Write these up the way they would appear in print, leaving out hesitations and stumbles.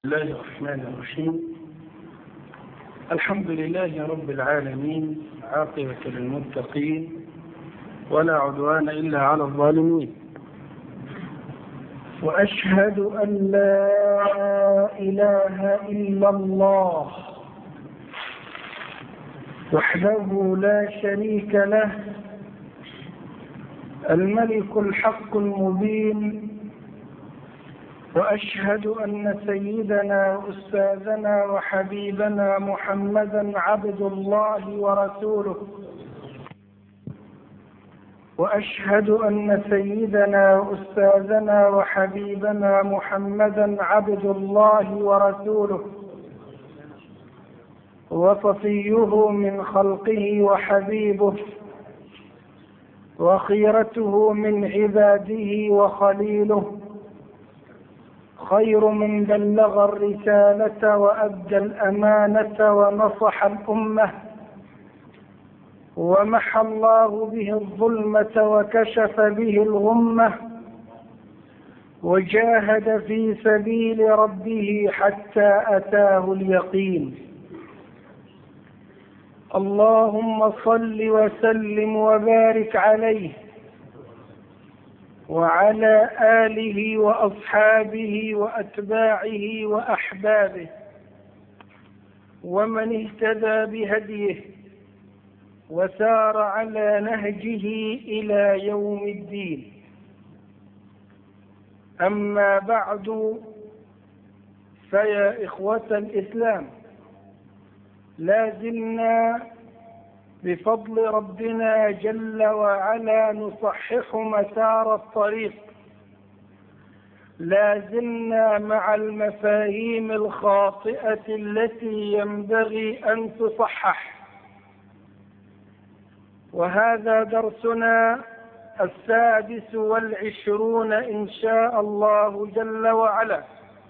الله الرحمن الرحيم. الحمد لله رب العالمين، عاقبة للمتقين ولا عدوان إلا على الظالمين، وأشهد أن لا إله إلا الله وحده لا شريك له، الملك الحق المبين. وأشهد أن سيدنا وأستاذنا وحبيبنا محمدا عبد الله ورسوله. وأشهد أن سيدنا وأستاذنا وحبيبنا محمدا عبد الله ورسوله، وصفيه من خلقه وحبيبه، وخيرته من عباده وخليله، خير من بلغ الرسالة وأدى الأمانة ونصح الأمة، ومحى الله به الظلمة وكشف به الغمة، وجاهد في سبيل ربه حتى أتاه اليقين. اللهم صل وسلم وبارك عليه وعلى آله وأصحابه وأتباعه وأحبابه ومن اهتدى بهديه وسار على نهجه إلى يوم الدين. أما بعد، فيا إخوة الإسلام، لا زلنا بفضل ربنا جل وعلا نصحح مسار الطريق، لا زلنا مع المفاهيم الخاطئة التي ينبغي أن تصحح، وهذا درسنا 26 إن شاء الله جل وعلا،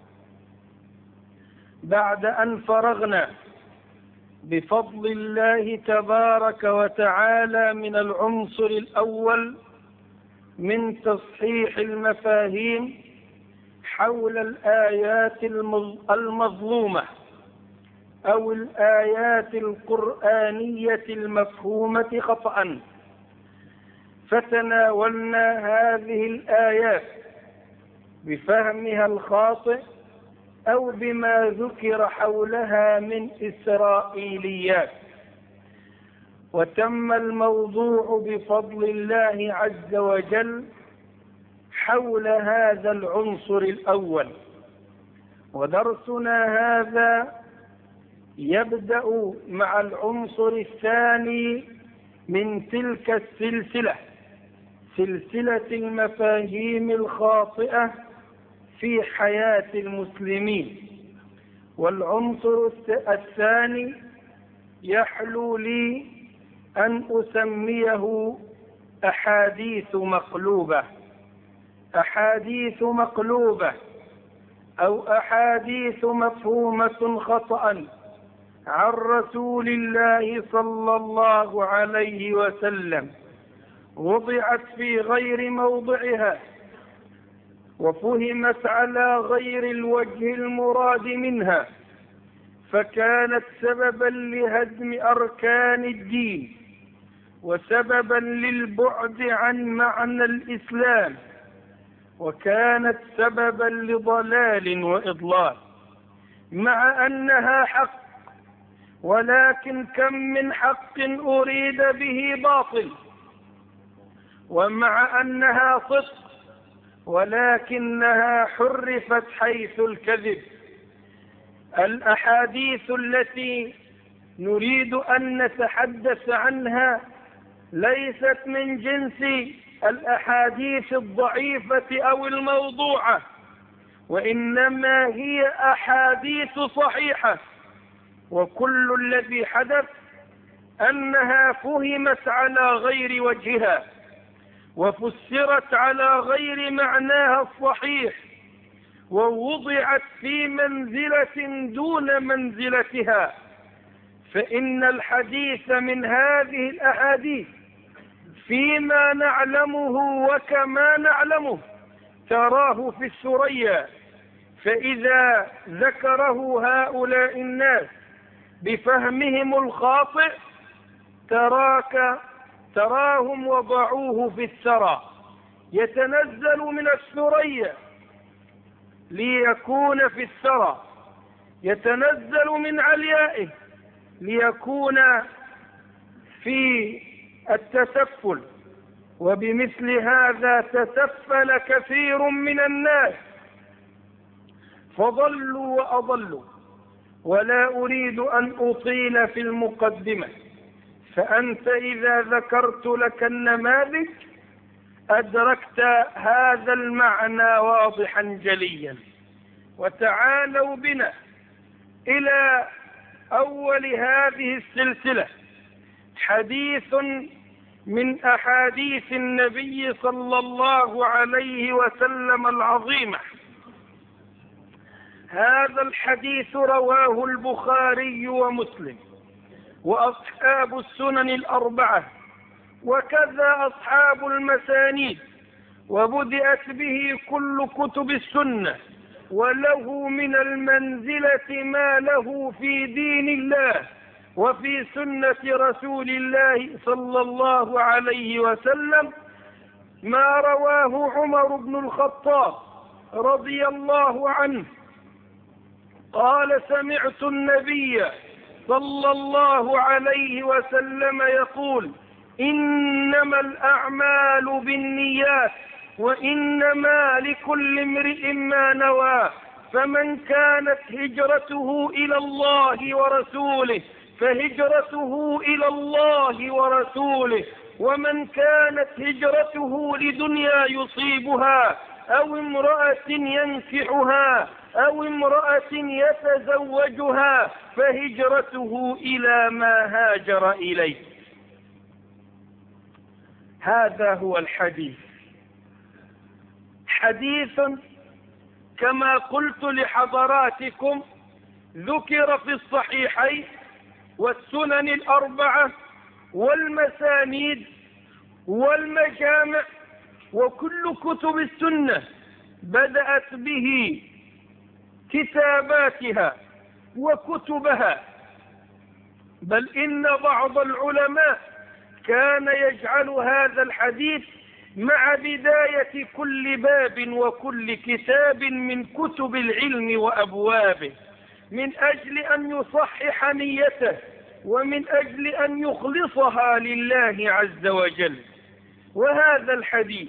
بعد أن فرغنا بفضل الله تبارك وتعالى من العنصر الأول من تصحيح المفاهيم حول الآيات المظلومة أو الآيات القرآنية المفهومة خطأ. فتناولنا هذه الآيات بفهمها الخاطئ أو بما ذكر حولها من إسرائيليات، وتم الموضوع بفضل الله عز وجل حول هذا العنصر الأول. ودرسنا هذا يبدأ مع العنصر الثاني من تلك السلسلة، سلسلة المفاهيم الخاطئة في حياة المسلمين. والعنصر الثاني يحلو لي أن أسميه أحاديث مقلوبة، أحاديث مقلوبة أو أحاديث مفهومة خطأ عن رسول الله صلى الله عليه وسلم، وضعت في غير موضعها وفهمت على غير الوجه المراد منها، فكانت سببا لهدم أركان الدين وسببا للبعد عن معنى الإسلام، وكانت سببا لضلال وإضلال، مع أنها حق، ولكن كم من حق أريد به باطل، ومع أنها صدق ولكنها حرفت حيث الكذب. الأحاديث التي نريد أن نتحدث عنها ليست من جنس الأحاديث الضعيفة أو الموضوعة، وإنما هي أحاديث صحيحة، وكل الذي حدث أنها فهمت على غير وجهها وفسرت على غير معناها الصحيح، ووضعت في منزلة دون منزلتها. فإن الحديث من هذه الأحاديث فيما نعلمه وكما نعلمه تراه في الثريا، فإذا ذكره هؤلاء الناس بفهمهم الخاطئ تراهم وضعوه في الثرى، يتنزل من الثريا ليكون في الثرى، يتنزل من عليائه ليكون في التسفل. وبمثل هذا تسفل كثير من الناس فضلوا وأضلوا. ولا أريد أن أطيل في المقدمة، فأنت إذا ذكرت لك النماذج أدركت هذا المعنى واضحا جليا. وتعالوا بنا إلى أول هذه السلسلة، حديث من أحاديث النبي صلى الله عليه وسلم العظيمة. هذا الحديث رواه البخاري ومسلم وأصحاب السنن الأربعة، وكذا أصحاب المسانيد، وبدأت به كل كتب السنة، وله من المنزلة ما له في دين الله وفي سنة رسول الله صلى الله عليه وسلم ما رواه عمر بن الخطاب رضي الله عنه قال: سمعت النبي صلى الله عليه وسلم يقول: إنما الأعمال بالنيات وإنما لكل امرئ ما نوى، فمن كانت هجرته إلى الله ورسوله فهجرته إلى الله ورسوله، ومن كانت هجرته لدنيا يصيبها أو امرأة ينكحها أو امرأة يتزوجها فهجرته إلى ما هاجر إليه. هذا هو الحديث. حديث كما قلت لحضراتكم ذكر في الصحيحين والسنن الأربعة والمسانيد والمجامع، وكل كتب السنة بدأت به كتاباتها وكتبها. بل إن بعض العلماء كان يجعل هذا الحديث مع بداية كل باب وكل كتاب من كتب العلم وأبوابه، من أجل أن يصحح نيته ومن أجل أن يخلصها لله عز وجل. وهذا الحديث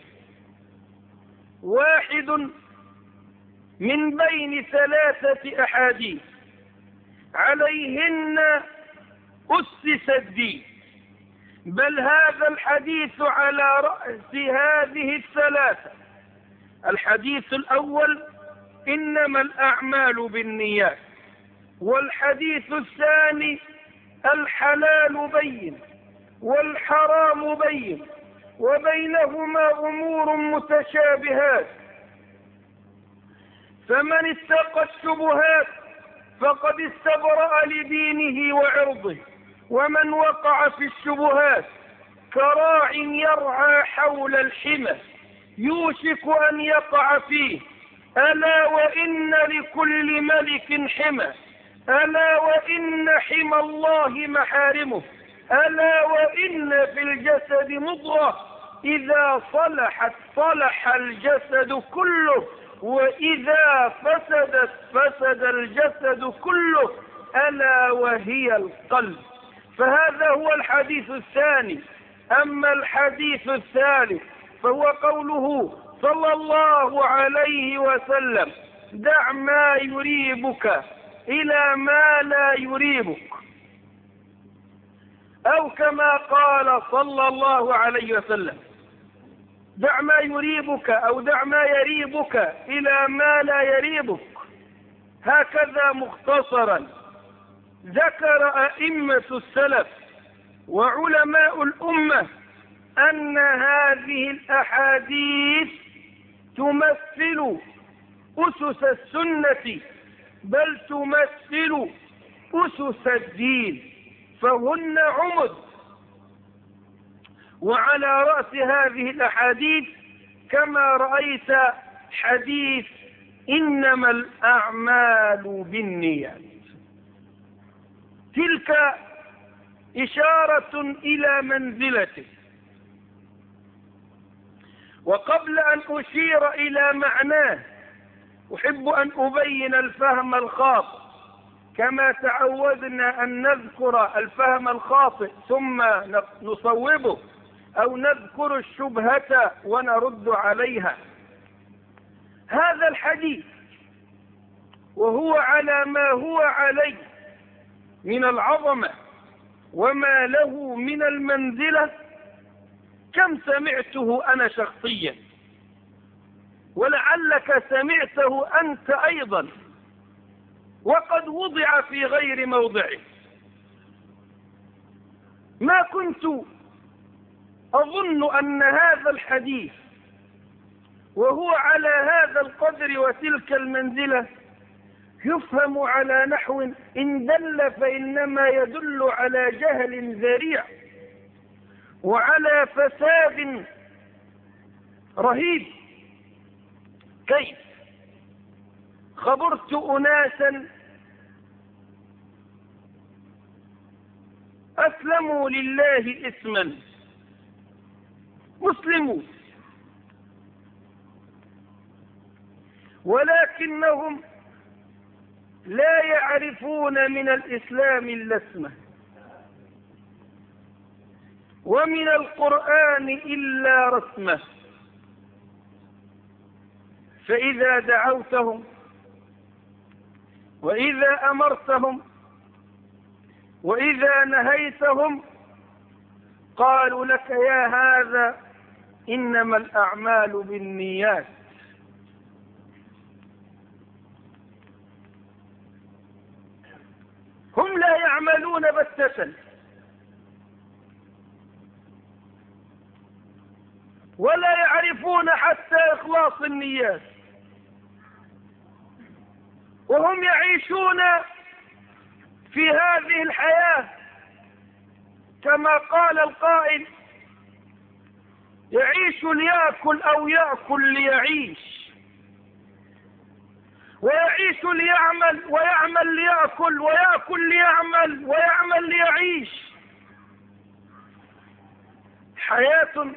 واحد من بين 3 أحاديث عليهن أسس الدين، بل هذا الحديث على رأس هذه 3. الحديث الأول: إنما الأعمال بالنيات. والحديث الثاني: الحلال بين والحرام بين وبينهما أمور متشابهات، فمن اتقى الشبهات فقد استبرأ لدينه وعرضه، ومن وقع في الشبهات كراع يرعى حول الحمى يوشك أن يقع فيه. ألا وإن لكل ملك حمى، ألا وإن حمى الله محارمه، ألا وإن في الجسد مضغة إذا صلحت صلح الجسد كله، وإذا فسدت فسد الجسد كله، ألا وهي القلب. فهذا هو الحديث الثاني. أما الحديث الثالث فهو قوله صلى الله عليه وسلم: دع ما يريبك إلى ما لا يريبك، أو كما قال صلى الله عليه وسلم: دع ما يريبك أو دع ما يريبك إلى ما لا يريبك. هكذا مختصرا ذكر أئمة السلف وعلماء الأمة أن هذه الأحاديث تمثل أسس السنة، بل تمثل أسس الدين، فهن عمد. وعلى رأس هذه الأحاديث كما رأيت حديث إنما الأعمال بالنيات. تلك إشارة إلى منزلته. وقبل أن أشير إلى معناه أحب أن أبين الفهم الخاطئ، كما تعودنا أن نذكر الفهم الخاطئ ثم نصوبه، أو نذكر الشبهة ونرد عليها. هذا الحديث وهو على ما هو عليه من العظمة وما له من المنزلة كم سمعته أنا شخصيا، ولعلك سمعته أنت أيضا، وقد وضع في غير موضعه. ما كنت أظن أن هذا الحديث وهو على هذا القدر وتلك المنزلة يفهم على نحو إن دل فإنما يدل على جهل ذريع وعلى فساد رهيب. كيف؟ خبرت أناسا أسلموا لله اسما، مسلمون، ولكنهم لا يعرفون من الإسلام إلا اسمه، ومن القرآن إلا رسمه. فإذا دعوتهم وإذا أمرتهم وإذا نهيتهم قالوا لك يا هذا إنما الأعمال بالنيات. هم لا يعملون بتة ولا يعرفون حتى إخلاص النيات، وهم يعيشون في هذه الحياة كما قال القائل: يعيش ليأكل أو يأكل ليعيش، ويعيش ليعمل ويعمل ليأكل ويأكل ليعمل ويعمل ليعيش. حياة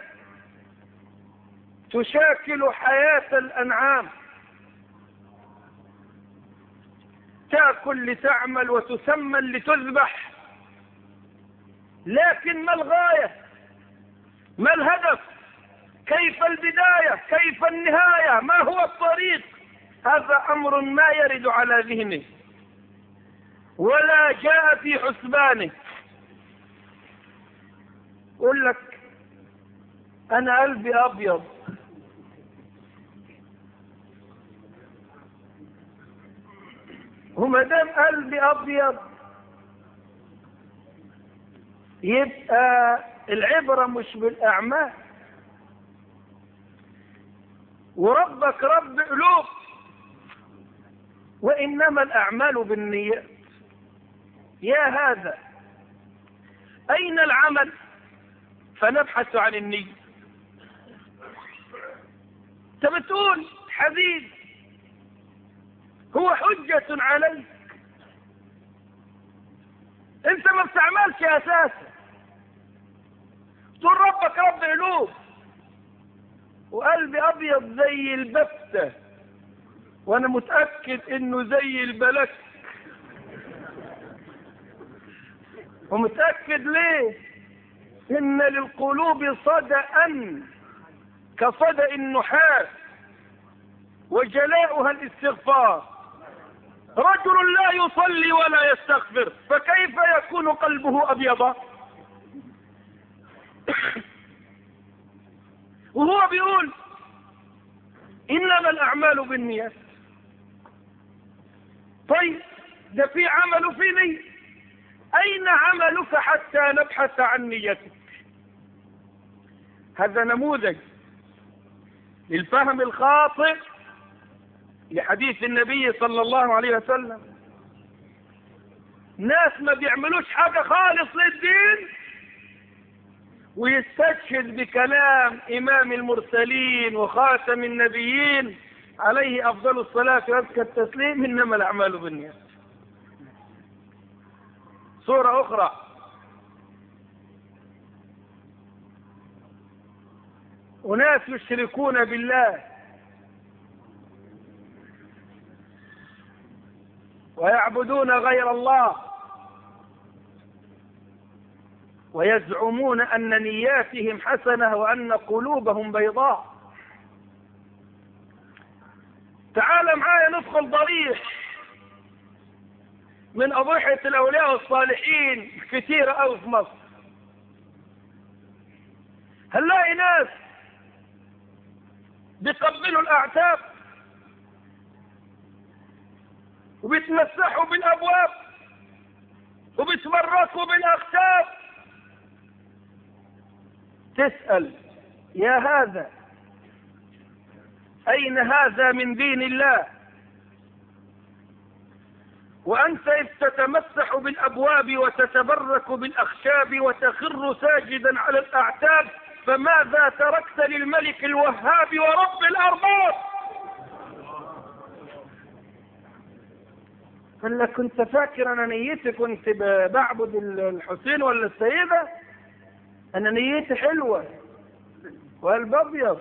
تشاكل حياة الأنعام، تأكل لتعمل وتسمن لتذبح، لكن ما الغاية؟ ما الهدف؟ كيف البداية؟ كيف النهاية؟ ما هو الطريق؟ هذا أمر ما يرد على ذهنه ولا جاء في حسبانه. يقول لك أنا قلبي أبيض، وما دام قلبي أبيض يبقى العبرة مش بالأعمال، وربك رب قلوب، وإنما الأعمال بالنيات. يا هذا أين العمل؟ فنبحث عن النية. انت بتقول حديث هو حجة عليك، انت ما بتعملش اساسا. تقول ربك رب قلوب وقلبي ابيض زي البفتة، وانا متأكد انه زي البلك. ومتأكد ليه؟ ان للقلوب صدأ كصدأ النحاس وجلاؤها الاستغفار. رجل لا يصلي ولا يستغفر، فكيف يكون قلبه أبيضا؟ وهو بيقول إنما الأعمال بالنيات. طيب ده في عمل وفي نية، أين عملك حتى نبحث عن نيتك؟ هذا نموذج للفهم الخاطئ لحديث النبي صلى الله عليه وسلم. ناس ما بيعملوش حاجة خالص للدين ويستشهد بكلام إمام المرسلين وخاتم النبيين عليه أفضل الصلاة وأزكى التسليم: إنما الأعمال بالنيات. صورة أخرى: أناس يشركون بالله ويعبدون غير الله ويزعمون أن نياتهم حسنة وأن قلوبهم بيضاء. تعال معايا ندخل ضريح من أضرحة الأولياء الصالحين كثيرة أوي في مصر. هنلاقي ناس بيقبلوا الأعتاب وبيتمسحوا بالأبواب وبيتمركوا بالأختاب. تسأل: يا هذا، أين هذا من دين الله؟ وأنت إذ تتمسح بالأبواب وتتبرك بالأخشاب وتخر ساجدا على الأعتاب، فماذا تركت للملك الوهاب ورب الأرباب؟ قال لك: كنت فاكر أنا نيتي كنت بعبد الحسين ولا السيدة؟ أنا نيتي حلوة وقلب أبيض،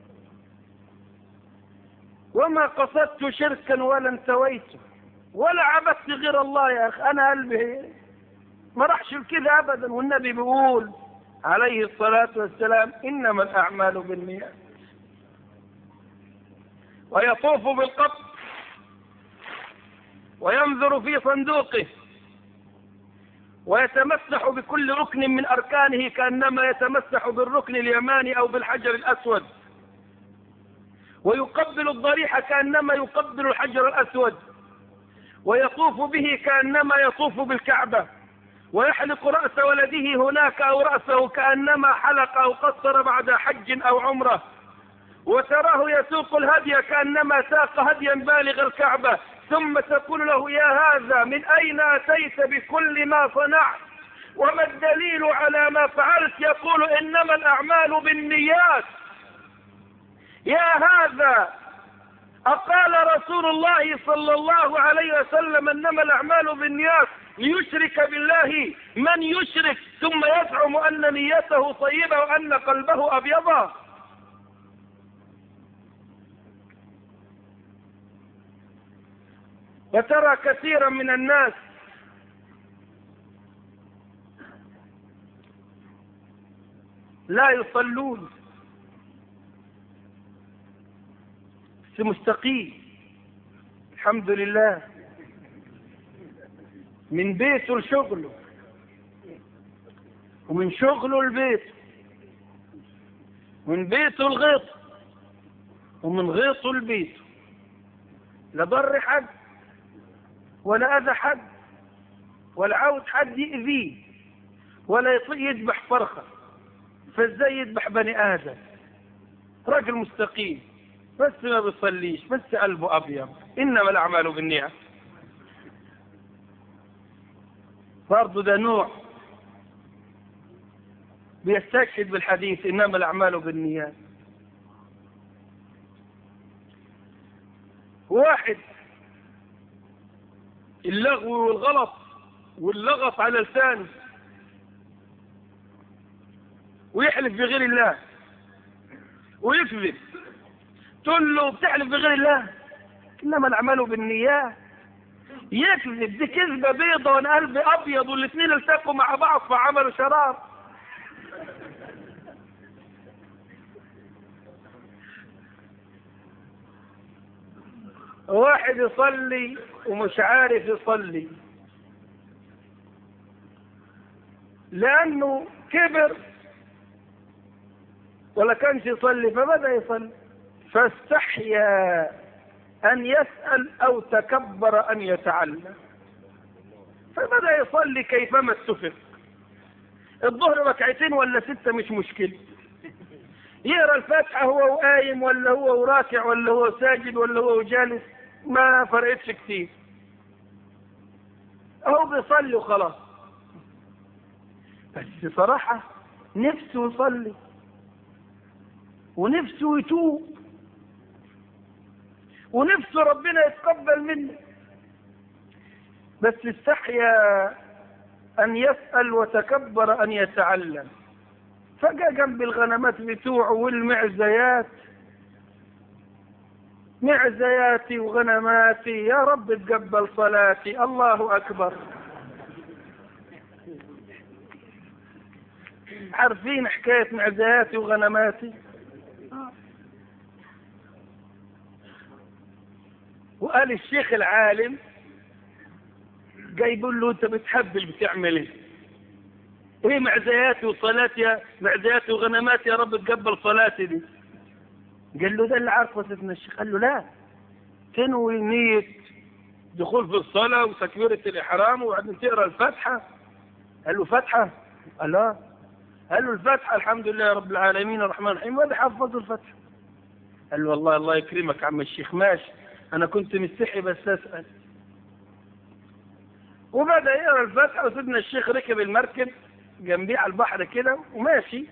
وما قصدت شركا ولا انتويته ولا عبدت غير الله. يا أخي أنا قلبي ما راحش لكده أبدا. والنبي بيقول عليه الصلاة والسلام: إنما الأعمال بالنيات. ويطوف بالقبر وينظر في صندوقه ويتمسح بكل ركن من أركانه كأنما يتمسح بالركن اليماني أو بالحجر الأسود، ويقبل الضريح كأنما يقبل الحجر الأسود، ويطوف به كأنما يطوف بالكعبة، ويحلق رأس ولده هناك أو رأسه كأنما حلق أو قصر بعد حج أو عمرة، وتراه يسوق الهدي كأنما ساق هديا بالغ الكعبة. ثم تقول له: يا هذا، من أين أتيت بكل ما صنعت؟ وما الدليل على ما فعلت؟ يقول: إنما الأعمال بالنيات. يا هذا، أقال رسول الله صلى الله عليه وسلم: إنما الأعمال بالنيات، ليشرك بالله من يشرك ثم يزعم أن نيته طيبة وأن قلبه أبيض. وترى كثيرا من الناس لا يصلون بس مستقيم الحمد لله، من بيته لشغله ومن شغله لبيته، من بيته لغيطه ومن غيطه لبيته، لا ضر حد ولا أذى حد ولا عاوز حد يأذيه ولا يذبح فرخة. فازاي يذبح بني آدم؟ راجل مستقيم بس ما بيصليش، بس قلبه أبيض. إنما الأعمال بالنيات. برضه ده نوع بيستشهد بالحديث: إنما الأعمال بالنيات. واحد اللغو والغلط واللغط على لسانه ويحلف بغير الله ويكذب. تقول له: بتحلف بغير الله؟ إنما الأعمال بالنيات. يكذب، دي كذبة بيضة وانا قلبي أبيض، والاثنين التقوا مع بعض فعملوا شرار. واحد يصلي ومش عارف يصلي لأنه كبر ولا كانش يصلي فبدأ يصلي، فاستحيا أن يسأل أو تكبر أن يتعلم فبدأ يصلي كيفما اتفق. الظهر ركعتين ولا 6 مش مشكلة، يقرأ الفاتحة هو قايم ولا هو راكع ولا هو ساجد ولا هو جالس، ما فرقتش كتير، اهو بيصلي وخلاص. بس صراحة نفسه يصلي ونفسه يتوب، ونفسه ربنا يتقبل منه، بس استحيا أن يسأل وتكبر أن يتعلم، فجاء جنب الغنمات بتوعه والمعزيات، معزياتي وغنماتي يا رب تقبل صلاتي، الله أكبر. عارفين حكاية معزياتي وغنماتي؟ وقال الشيخ العالم جاي يقول له انت بتحبل بتعمل ايه؟ ايه معزياتي وصلاتي يا معزياتي وغنماتي يا رب تقبل صلاتي دي؟ قال له ده اللي عارفه سيدنا الشيخ. قال له لا، تنوي نية دخول في الصلاة وتكبيرة الإحرام وبعدين تقرأ الفاتحة. قال له فاتحة؟ قال لا. قال له الفاتحة الحمد لله رب العالمين الرحمن الرحيم، وده حفظه الفاتحة. قال له والله الله يكرمك عم الشيخ ماشي، أنا كنت مستحي بس أسأل. وبدأ يقرأ الفاتحة وسيدنا الشيخ ركب المركب جنبيه على البحر كده وماشي.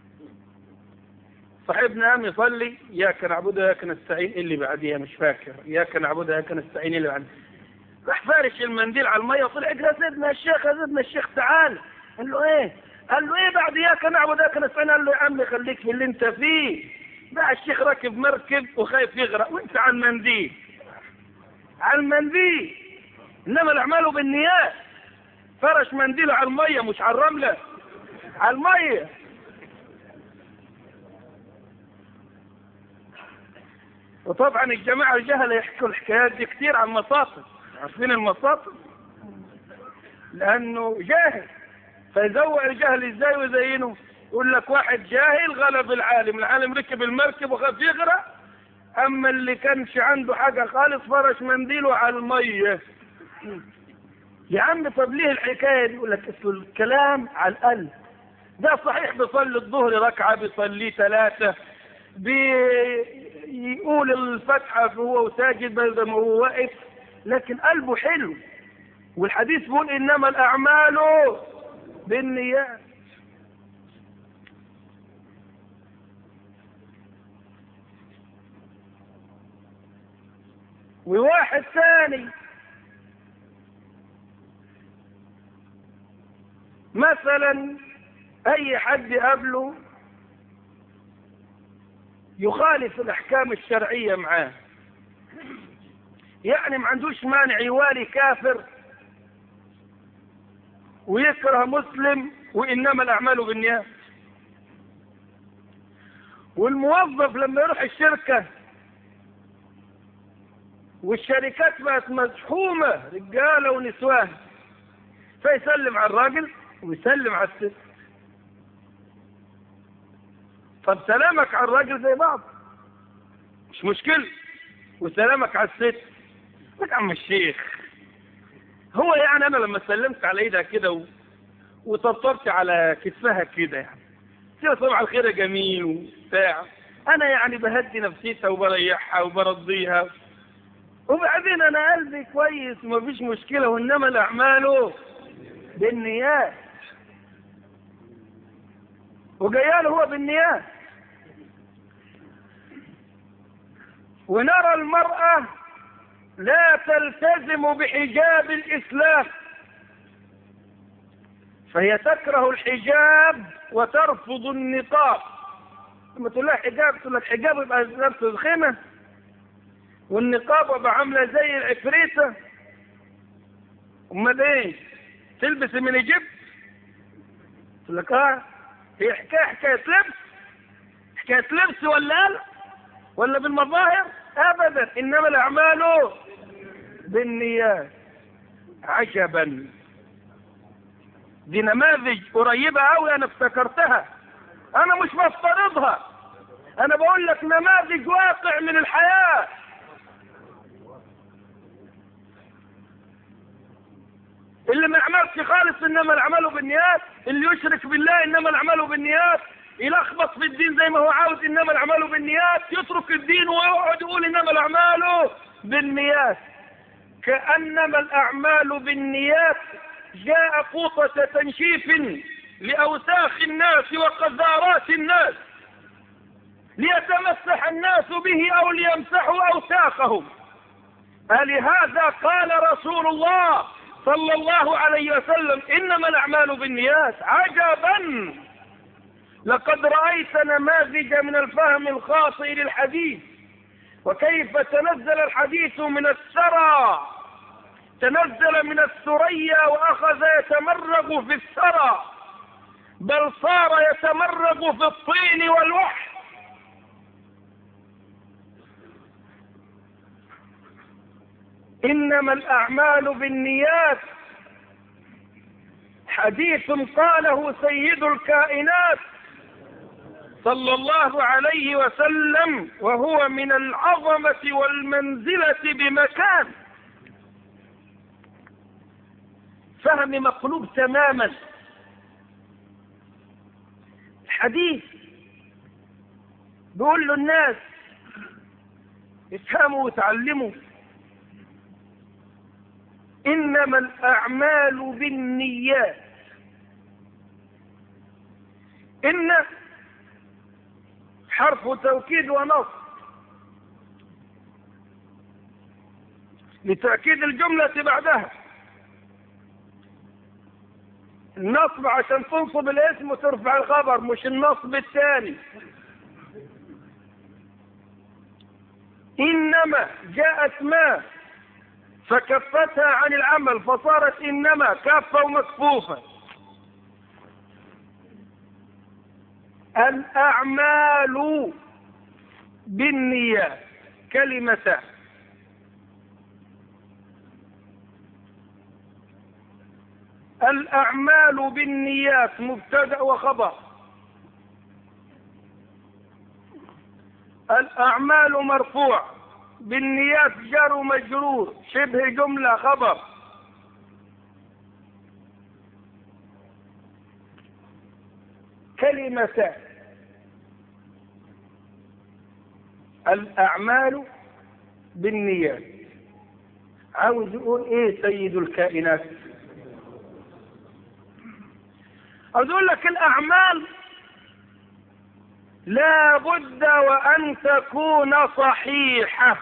صاحبنا قام يصلي إياك نعبد وإياك نستعين اللي بعديها مش فاكر، إياك نعبد وإياك نستعين اللي بعديها. راح فارش المنديل على المية وطلع يا سيدنا الشيخ يا سيدنا الشيخ تعال. قال له إيه؟ قال له إيه بعد إياك نعبد وإياك نستعين؟ قال له يا عم خليك في اللي أنت فيه. بقى الشيخ راكب مركب وخايف يغرق وأنت على المنديل. على المنديل، إنما الأعمال بالنيات. فرش منديله على المية مش على الرملة، على المية. وطبعا الجماعة الجهلة يحكوا الحكايات دي كتير عن المصاطب. عارفين المصاطب؟ لأنه جاهل فيزوق الجهل ازاي ويزينه. يقول لك واحد جاهل غلب العالم، العالم ركب المركب وخاف يغرق، أما اللي كانش عنده حاجة خالص فرش منديله على المية. يا عم طب ليه الحكاية دي؟ يقول لك الكلام على القلب. ده صحيح بيصلي الظهر ركعة، بيصلي 3، بيقول الفتحة وهو ساجد بدل ما هو واقف، لكن قلبه حلو. والحديث بيقول إنما الأعمال بالنيات. وواحد ثاني مثلا أي حد قبله يخالف الأحكام الشرعية معاه، يعني ما عندوش مانع يوالي كافر ويكره مسلم، وإنما الأعمال بالنيات. والموظف لما يروح الشركة والشركات بقت مزحومة رجالة ونسوان، فيسلم على الراجل ويسلم على الست. طب سلامك على الراجل زي بعض مش مشكلة، وسلامك على الست لك عم الشيخ، هو يعني أنا لما سلمت على إيدها كده وطبطبت على كتفها كده يعني كده صباح الخير يا جميل وبتاع، أنا يعني بهدي نفسيتها وبريحها وبرضيها، وبعدين أنا قلبي كويس ومفيش مشكلة، وإنما الأعمال بالنيات. وجاياله هو بالنيات. ونرى المرأة لا تلتزم بحجاب الإسلام، فهي تكره الحجاب وترفض النقاب. لما تقول لها حجاب تقول لك حجاب يبقى لابس الخيمة، والنقاب يبقى عاملة زي العفريتة. امال ايه؟ تلبس من ايجيبت؟ تقول لك هي حكاية لبس؟ حكاية لبس ولا بالمظاهر؟ ابدا، انما الاعمال بالنيات. عجبا، دي نماذج قريبة قوي انا افتكرتها، انا مش بفترضها، انا بقول لك نماذج واقع من الحياة. اللي ما يعملش خالص انما الاعمال بالنيات، اللي يشرك بالله انما الاعمال بالنيات، يلخبط في الدين زي ما هو عاوز انما الاعمال بالنيات، يترك الدين ويقعد يقول انما الاعمال بالنيات. كانما الاعمال بالنيات جاء قوطة تنشيف لاوساخ الناس وقذارات الناس. ليتمسح الناس به أو ليمسحوا أوساخهم. ألهذا قال رسول الله صلى الله عليه وسلم إنما الأعمال بالنيات. عجبا، لقد رأيت نماذج من الفهم الخاطئ للحديث، وكيف تنزل الحديث من الثرى، تنزل من الثريا وأخذ يتمرغ في الثرى، بل صار يتمرغ في الطين والوحش. إنما الأعمال بالنيات حديث قاله سيد الكائنات صلى الله عليه وسلم، وهو من العظمة والمنزلة بمكان. فهم مقلوب تماما. الحديث بيقول له الناس افهموا وتعلموا، إنما الأعمال بالنيات. إن حرف توكيد ونصب لتأكيد الجملة بعدها. النصب عشان تنصب الاسم وترفع الخبر، مش النصب الثاني. إنما جاءت ما فكفتها عن العمل فصارت إنما كافة ومكفوفة. الأعمال بالنيات كلمتان. الأعمال بالنيات مبتدأ وخبر. الأعمال مرفوع، بالنيات جار ومجرور، شبه جملة خبر. كلمتان. الأعمال بالنيات. عاوز يقول ايه سيد الكائنات؟ عاوز يقول لك الأعمال لا بد وأن تكون صحيحة،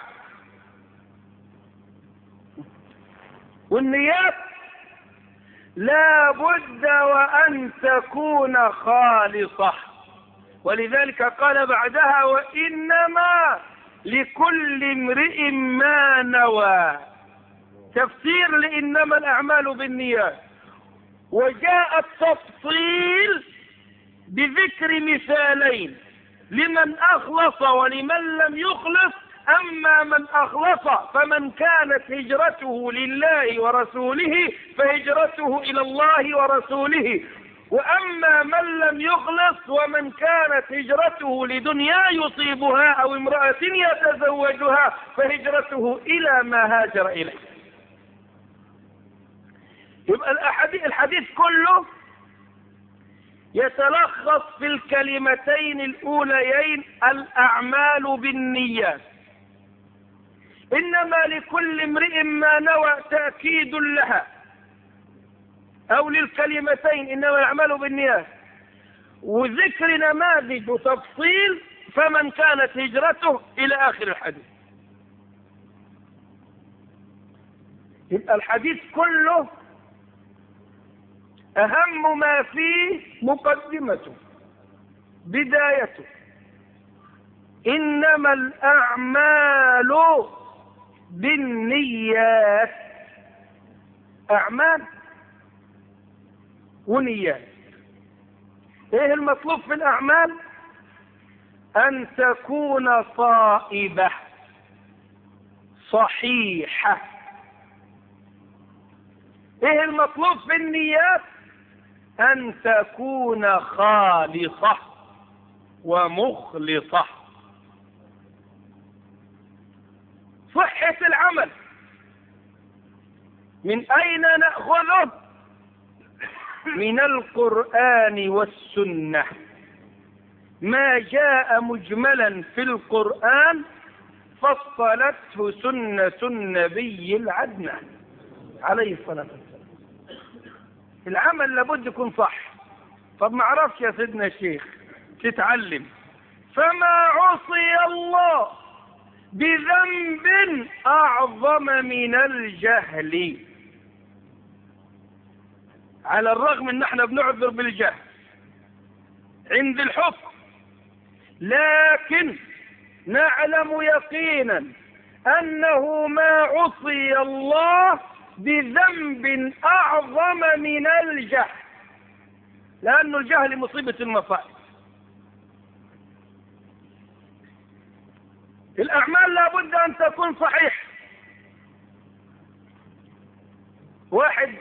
والنيات لا بد وأن تكون خالصة. ولذلك قال بعدها وإنما لكل امرئ ما نوى. تفسير لإنما الأعمال بالنيات. وجاء التفصيل بذكر مثالين لمن أخلص ولمن لم يخلص. أما من أخلص فمن كانت هجرته لله ورسوله فهجرته إلى الله ورسوله. وأما من لم يخلص ومن كانت هجرته لدنيا يصيبها أو امرأة يتزوجها فهجرته إلى ما هاجر إليه. يبقى الحديث كله يتلخص في الكلمتين الأوليين الأعمال بالنيات. إنما لكل امرئ ما نوى تأكيد لها، أو للكلمتين إنما الأعمال بالنيات، وذكر نماذج وتفصيل فمن كانت هجرته إلى آخر الحديث. يبقى الحديث كله أهم ما فيه مقدمته بدايته. إنما الأعمال بالنيات. أعمال ونيات. إيه المطلوب في الأعمال؟ أن تكون صائبة صحيحة. إيه المطلوب في النيات؟ أن تكون خالصة ومخلصة. صحة العمل من أين نأخذه؟ من القرآن والسنة. ما جاء مجملا في القرآن فصلته سنة النبي العدنان عليه الصلاة والسلام. العمل لابد يكون صح. طب ما عرفش يا سيدنا الشيخ تتعلم فما عصي الله بذنب أعظم من الجهل. على الرغم ان احنا بنعذر بالجهل عند الحكم، لكن نعلم يقينا أنه ما عصي الله بذنب أعظم من الجهل، لأن الجهل مصيبة المصائب. الأعمال لابد أن تكون صحيحة. واحد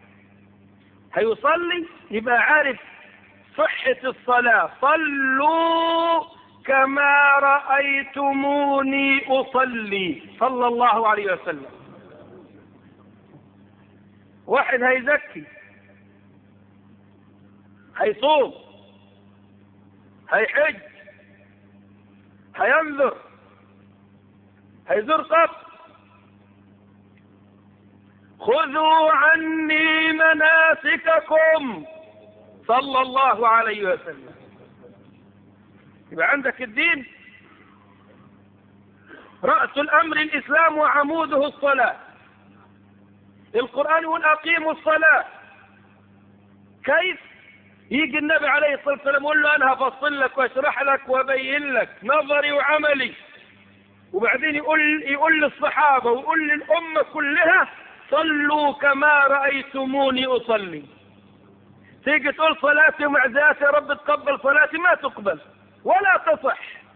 هيصلي يبقى عارف صحة الصلاة، صلوا كما رأيتموني أصلي صلى الله عليه وسلم. واحد هيزكي، هيصوم، هيحج، هينذر، هيزور قبر، خذوا عني مناسككم صلى الله عليه وسلم. يبقى عندك الدين رأس الأمر الإسلام وعموده الصلاة. القرآن يقول أقيموا الصلاة. كيف؟ يجي النبي عليه الصلاة والسلام يقول له أنا هفصل لك واشرح لك وبين لك نظري وعملي، وبعدين يقول للصحابة ويقول للأمة كلها صلوا كما رأيتموني أصلي. تيجي تقول صلاتي ومعزاتي يا رب تقبل صلاتي، ما تقبل ولا تصح.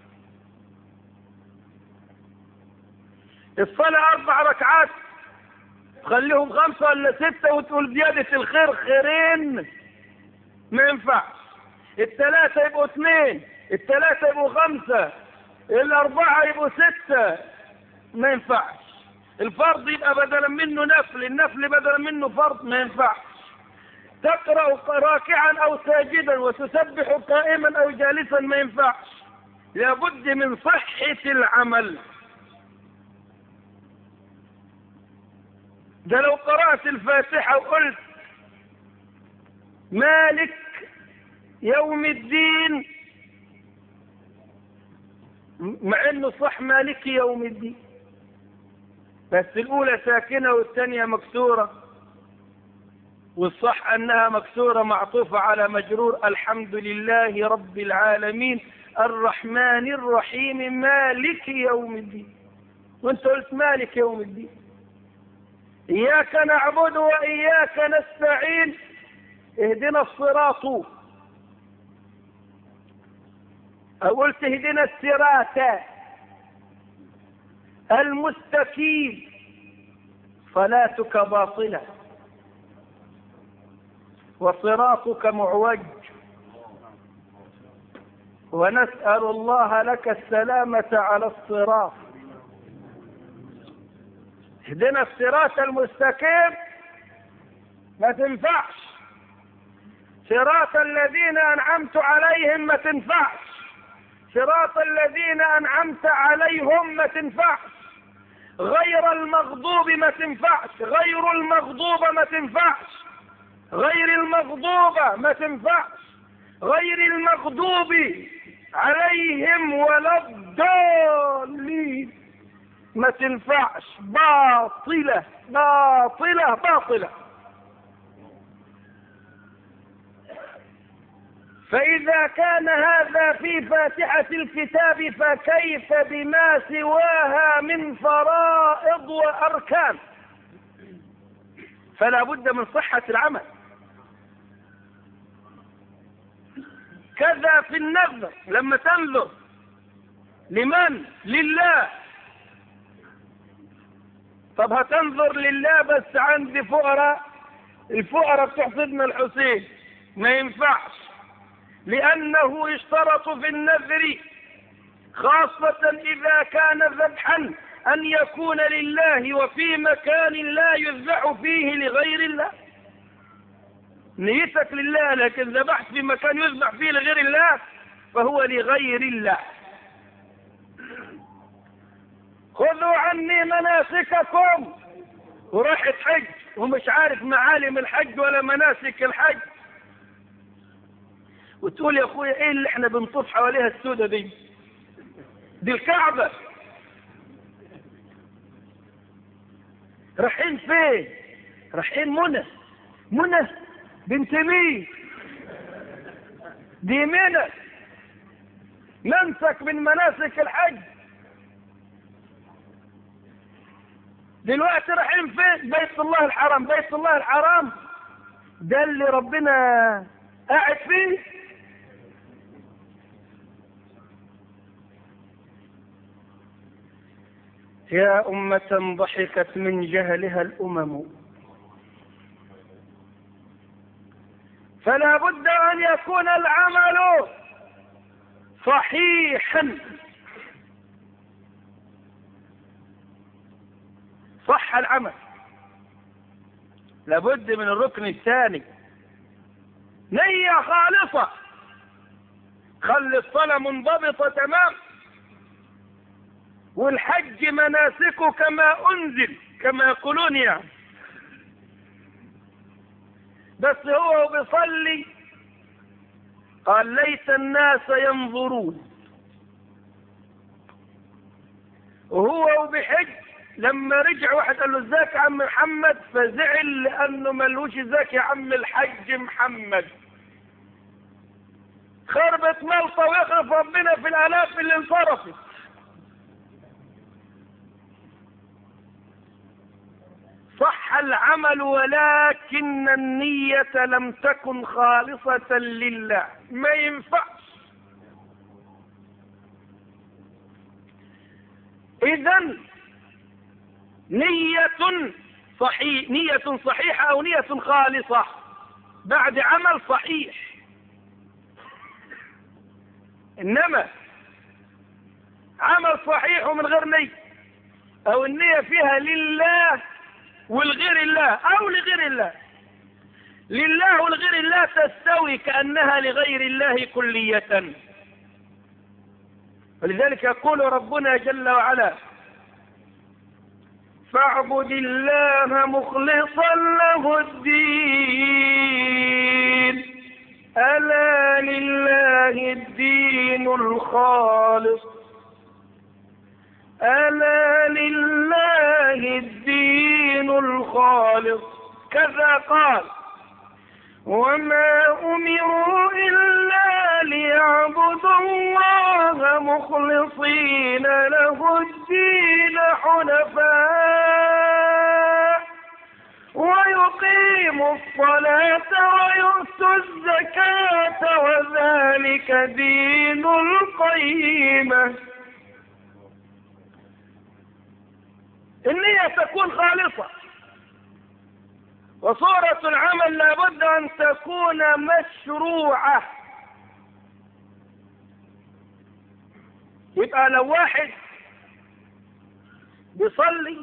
الصلاة 4 ركعات تخليهم 5 ولا 6 وتقول زيادة الخير خيرين، ما ينفعش. 3 يبقوا 2، 3 يبقوا 5، 4 يبقوا 6، ما ينفعش. الفرض يبقى بدلا منه نفل، النفل بدلا منه فرض، ما ينفعش. تقرأ راكعا أو ساجدا وتسبح قائما أو جالسا، ما ينفعش. لابد من صحة العمل. ده لو قرأت الفاتحة وقلت مالك يوم الدين، مع انه صح مالك يوم الدين، بس الأولى ساكنة والثانية مكسورة، والصح أنها مكسورة معطوفة على مجرور الحمد لله رب العالمين الرحمن الرحيم مالك يوم الدين، وانت قلت مالك يوم الدين. إياك نعبد وإياك نستعين اهدنا الصراط، أو قلت اهدنا الصراط المستقيم، صلاتك باطلة وصراطك معوج، ونسأل الله لك السلامة على الصراط. اهدنا الصراط المستقيم ما تنفعش، صراط الذين أنعمت عليهم ما تنفعش، صراط الذين أنعمت عليهم ما تنفعش، غير المغضوب ما تنفعش، غير المغضوب ما تنفعش، غير المغضوبة ما تنفعش، غير المغضوب عليهم ولا الضالين ما تنفعش، باطلة باطلة باطلة. فإذا كان هذا في فاتحة الكتاب فكيف بما سواها من فرائض وأركان؟ فلا بد من صحة العمل. كذا في النذر، لما تنذر لمن؟ لله. طب هتنذر لله بس عندي فقراء، الفقراء بتوع سيدنا الحسين، ما ينفعش، لأنه يشترط في النذر خاصة إذا كان ذبحا أن يكون لله وفي مكان لا يذبح فيه لغير الله. نيتك لله لكن ذبحت في مكان يذبح فيه لغير الله فهو لغير الله. خذوا عني مناسككم، وراح تحج ومش عارف معالم الحج ولا مناسك الحج، وتقول يا اخويا ايه اللي احنا بنطوف حواليها السودة دي؟ دي الكعبة. رايحين فين؟ رايحين منى. منى بنت مين؟ دي منى، منسك من مناسك الحج. دلوقتي رايحين فين؟ بيت الله الحرام. بيت الله الحرام ده اللي ربنا قاعد فيه. يا أمة ضحكت من جهلها الأمم، فلا بد أن يكون العمل صحيحا. صح العمل، لابد من الركن الثاني نية خالصة. خلي الصلاة منضبطة تمام، والحج مناسكه كما أنزل كما يقولون يعني. بس هو بيصلي قال ليت الناس ينظرون، وهو وبحج لما رجع واحد قال له ازيك يا عم محمد، فزعل لانه ملوش ازيك يا عم الحج محمد. خربت ملطة ويخرف ربنا في الالاف اللي انصرفت. صح العمل ولكن النية لم تكن خالصة لله، ما ينفعش. إذن نية صحيحة أو نية خالصة بعد عمل صحيح. إنما عمل صحيح ومن غير نية، أو النية فيها لله والغير الله أو لغير الله. لله ولغير الله تستوي كأنها لغير الله كلية. ولذلك يقول ربنا جل وعلا فاعبد الله مخلصا له الدين ألا لله الدين الخالص ألا لله الدين الخالص. كذا قال وما أمروا إلا ليعبدوا الله مخلصين له الدين حنفاء ويقيموا الصلاة ويؤتوا الزكاة وذلك دين القيمة. النية تكون خالصة، وصورة العمل لابد أن تكون مشروعة. يبقى لو واحد بيصلي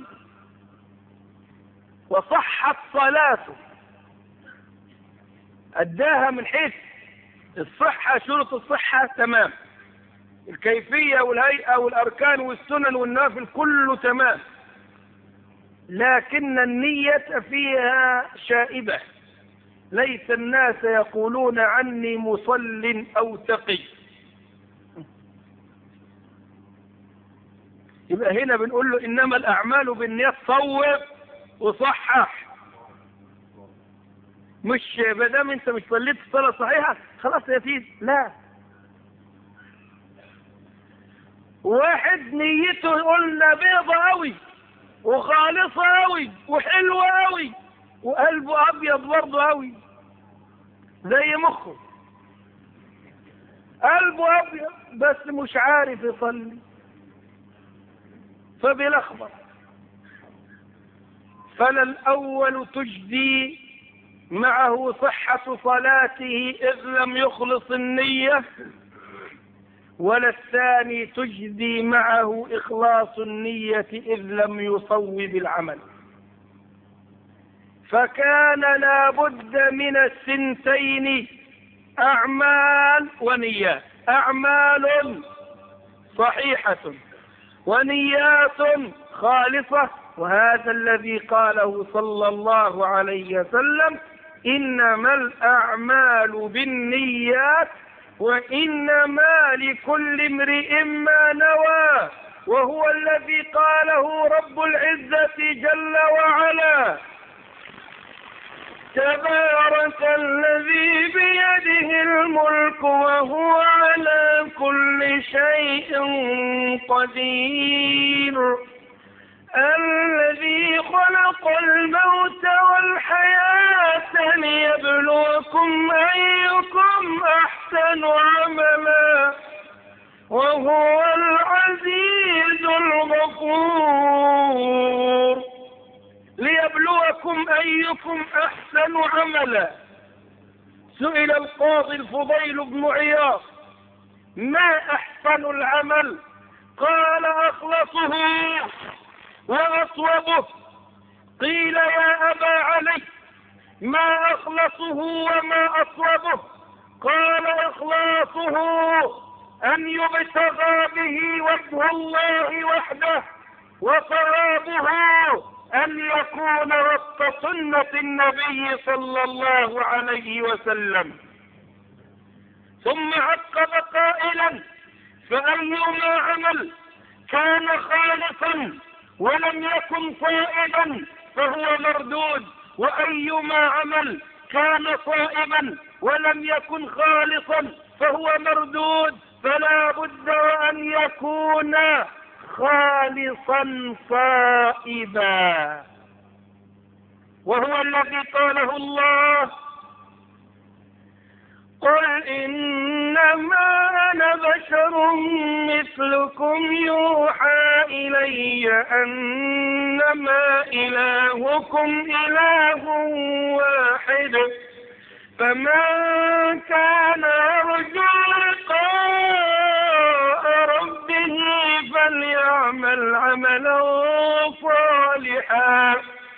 وصحت صلاته أداها من حيث الصحة، شروط الصحة تمام، الكيفية والهيئة والأركان والسنن والنافل كله تمام، لكن النية فيها شائبة. ليس الناس يقولون عني مصل أو تقي. يبقى هنا بنقول له إنما الأعمال بالنيات، صوب وصحح. مش بدام انت مش صليت الصلاة صحيحة خلاص يا سيدي، لا. واحد نيته قلنا بيضة قوي وخالصة قوي وحلوة قوي وقلبه أبيض برضه قوي زي مخه، قلبه أبيض بس مش عارف يصلي فبيلخبط. فلا الأول تجدي معه صحة صلاته إذ لم يخلص النية، ولا الثاني تجدي معه إخلاص النية إذ لم يصوب العمل. فكان لا بد من الثنتين، أعمال ونيات. أعمال صحيحة ونيات خالصة، وهذا الذي قاله صلى الله عليه وسلم إنما الأعمال بالنيات وإنما لكل امرئ ما نوى، وهو الذي قاله رب العزة جل وعلا: تبارك الذي بيده الملك وهو على كل شيء قدير، الذي خلق الموت والحياة ليبلوكم أيكم أحسن عملا وهو العزيز الغفور. ليبلوكم أيكم أحسن عملا. سئل القاضي الفضيل بن عياض: ما أحسن العمل؟ قال: أخلصه وأصوبه. قيل: يا أبا علي، ما أخلصه وما أصوبه؟ قال: إخلاصه أن يبتغى به وجه الله وحده، وصوابه أن يكون وفق سنة النبي صلى الله عليه وسلم. ثم عقب قائلا: فأيما عمل كان خالصا ولم يكن صائبا فهو مردود، وأيما عمل كان صائبا ولم يكن خالصا فهو مردود، فلا بد أن يكون خالصا صائبا. وهو الذي قاله الله: قل إنما أنا بشر مثلكم يوحى إلي أنما إلهكم إله واحد، فمن كان يرجو لقاء ربه فليعمل عملا صالحا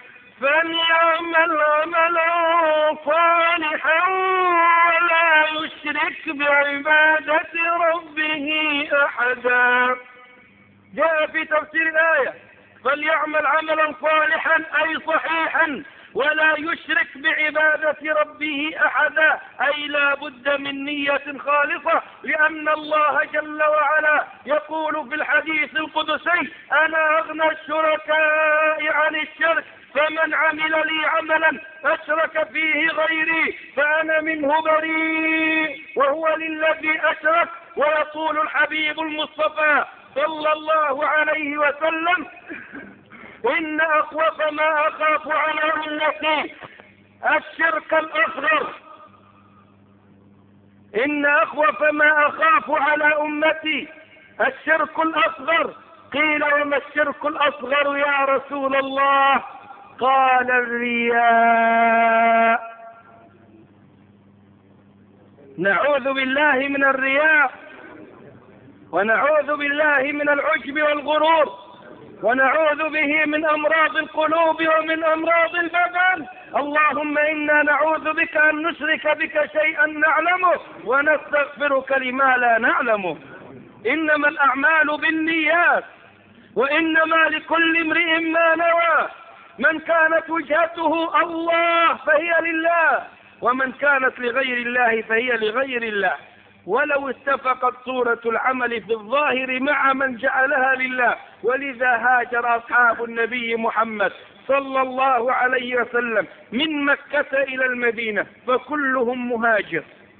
ولا يشرك بعبادة ربه أحدا. جاء في تفسير الآية: فليعمل عملا صالحا أي صحيحا ولا يشرك بعبادة ربه أحدا، أي لا بد من نية خالصة، لأن الله جل وعلا يقول في الحديث القدسي: أنا أغنى الشركاء عن الشرك، فمن عمل لي عملا أشرك فيه غيري فأنا منه بريء. وهو للذي أشرك. ويقول الحبيب المصطفى صلى الله عليه وسلم: إن أخوف ما أخاف على أمتي الشرك الأصغر. إن أخوف ما أخاف على أمتي الشرك الأصغر. قيل: وما الشرك الأصغر يا رسول الله؟ قال: الرياء. نعوذ بالله من الرياء، ونعوذ بالله من العجب والغرور، ونعوذ به من أمراض القلوب ومن أمراض البدن. اللهم إنا نعوذ بك أن نشرك بك شيئا نعلمه ونستغفرك لما لا نعلمه. إنما الأعمال بالنيات، وإنما لكل امرئ ما نوى. من كانت وجهته الله فهي لله، ومن كانت لغير الله فهي لغير الله. ولو اتفقت صورة العمل في الظاهر مع من جعلها لله. ولذا هاجر أصحاب النبي محمد صلى الله عليه وسلم من مكة إلى المدينة، فكلهم مهاجر،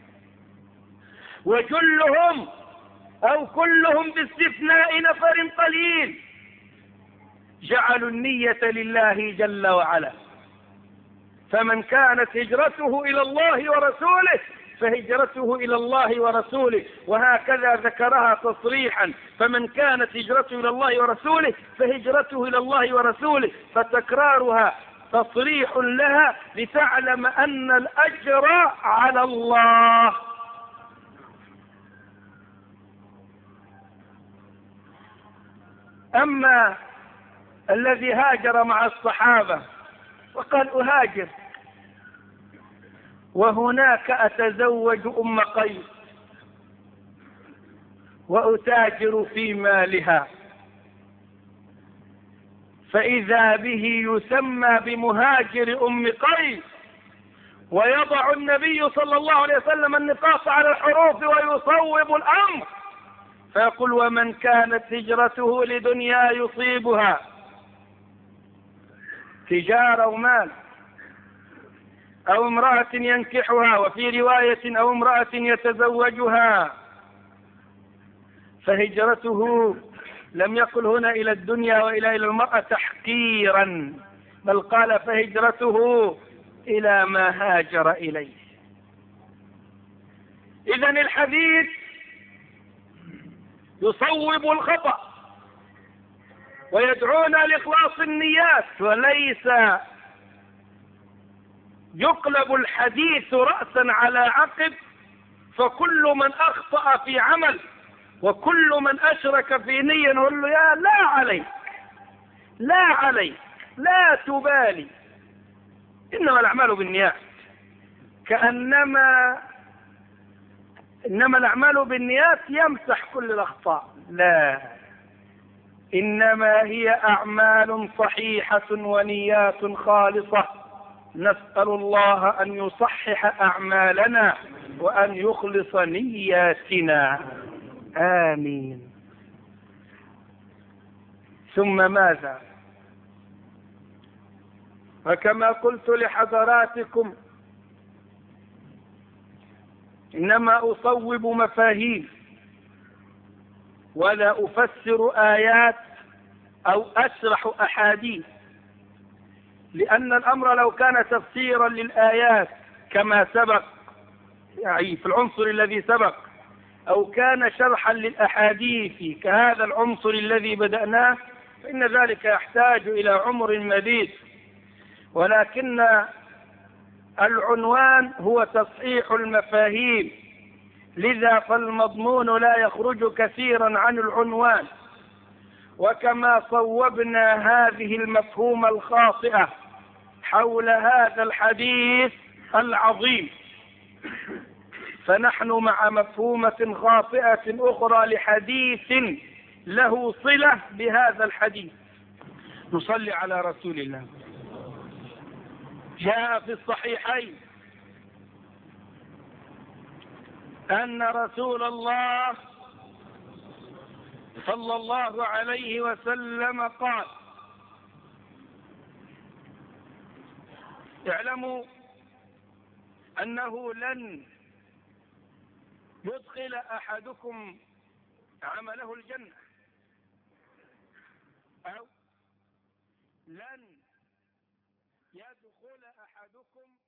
وجلهم أو كلهم باستثناء نفر قليل جعلوا النية لله جل وعلا. فمن كانت هجرته إلى الله ورسوله فهجرته إلى الله ورسوله، وهكذا ذكرها تصريحا: فمن كانت هجرته إلى الله ورسوله فهجرته إلى الله ورسوله، فتكرارها تصريح لها لتعلم أن الأجر على الله. أما الذي هاجر مع الصحابة وقال: أهاجر وهناك أتزوج أم قيس وأتاجر في مالها، فإذا به يسمى بمهاجر أم قيس، ويضع النبي صلى الله عليه وسلم النقاط على الحروف ويصوب الأمر فيقول ومن كانت هجرته لدنيا يصيبها، تجارة ومال، أو امرأة ينكحها، وفي رواية أو امرأة يتزوجها، فهجرته لم يقل هنا إلى الدنيا وإلى المرأة تحقيرا، بل قال فهجرته إلى ما هاجر إليه. إذن الحديث يصوب الخطأ ويدعونا لإخلاص النيات، وليس يقلب الحديث رأسا على عقب، فكل من أخطأ في عمل وكل من أشرك في نية نقول له يا لا عليك لا عليك لا تبالي، إنما الأعمال بالنيات، إنما الأعمال بالنيات يمسح كل الأخطاء، لا، إنما هي أعمال صحيحة ونيات خالصة. نسأل الله أن يصحح أعمالنا وأن يخلص نياتنا، آمين. ثم ماذا؟ وكما قلت لحضراتكم إنما أصوب مفاهيم ولا أفسر آيات أو أشرح أحاديث، لأن الأمر لو كان تفسيرا للآيات كما سبق يعني في العنصر الذي سبق، أو كان شرحا للأحاديث كهذا العنصر الذي بدأناه، فإن ذلك يحتاج إلى عمر مديد، ولكن العنوان هو تصحيح المفاهيم، لذا فالمضمون لا يخرج كثيرا عن العنوان. وكما صوبنا هذه المفهوم الخاطئة حول هذا الحديث العظيم، فنحن مع مفهومة خاطئة أخرى لحديث له صلة بهذا الحديث. نصلي على رسول الله. جاء في الصحيحين أن رسول الله صلى الله عليه وسلم قال: اعلموا أنه لن يدخل أحدكم عمله الجنة، أو لن يدخل أحدكم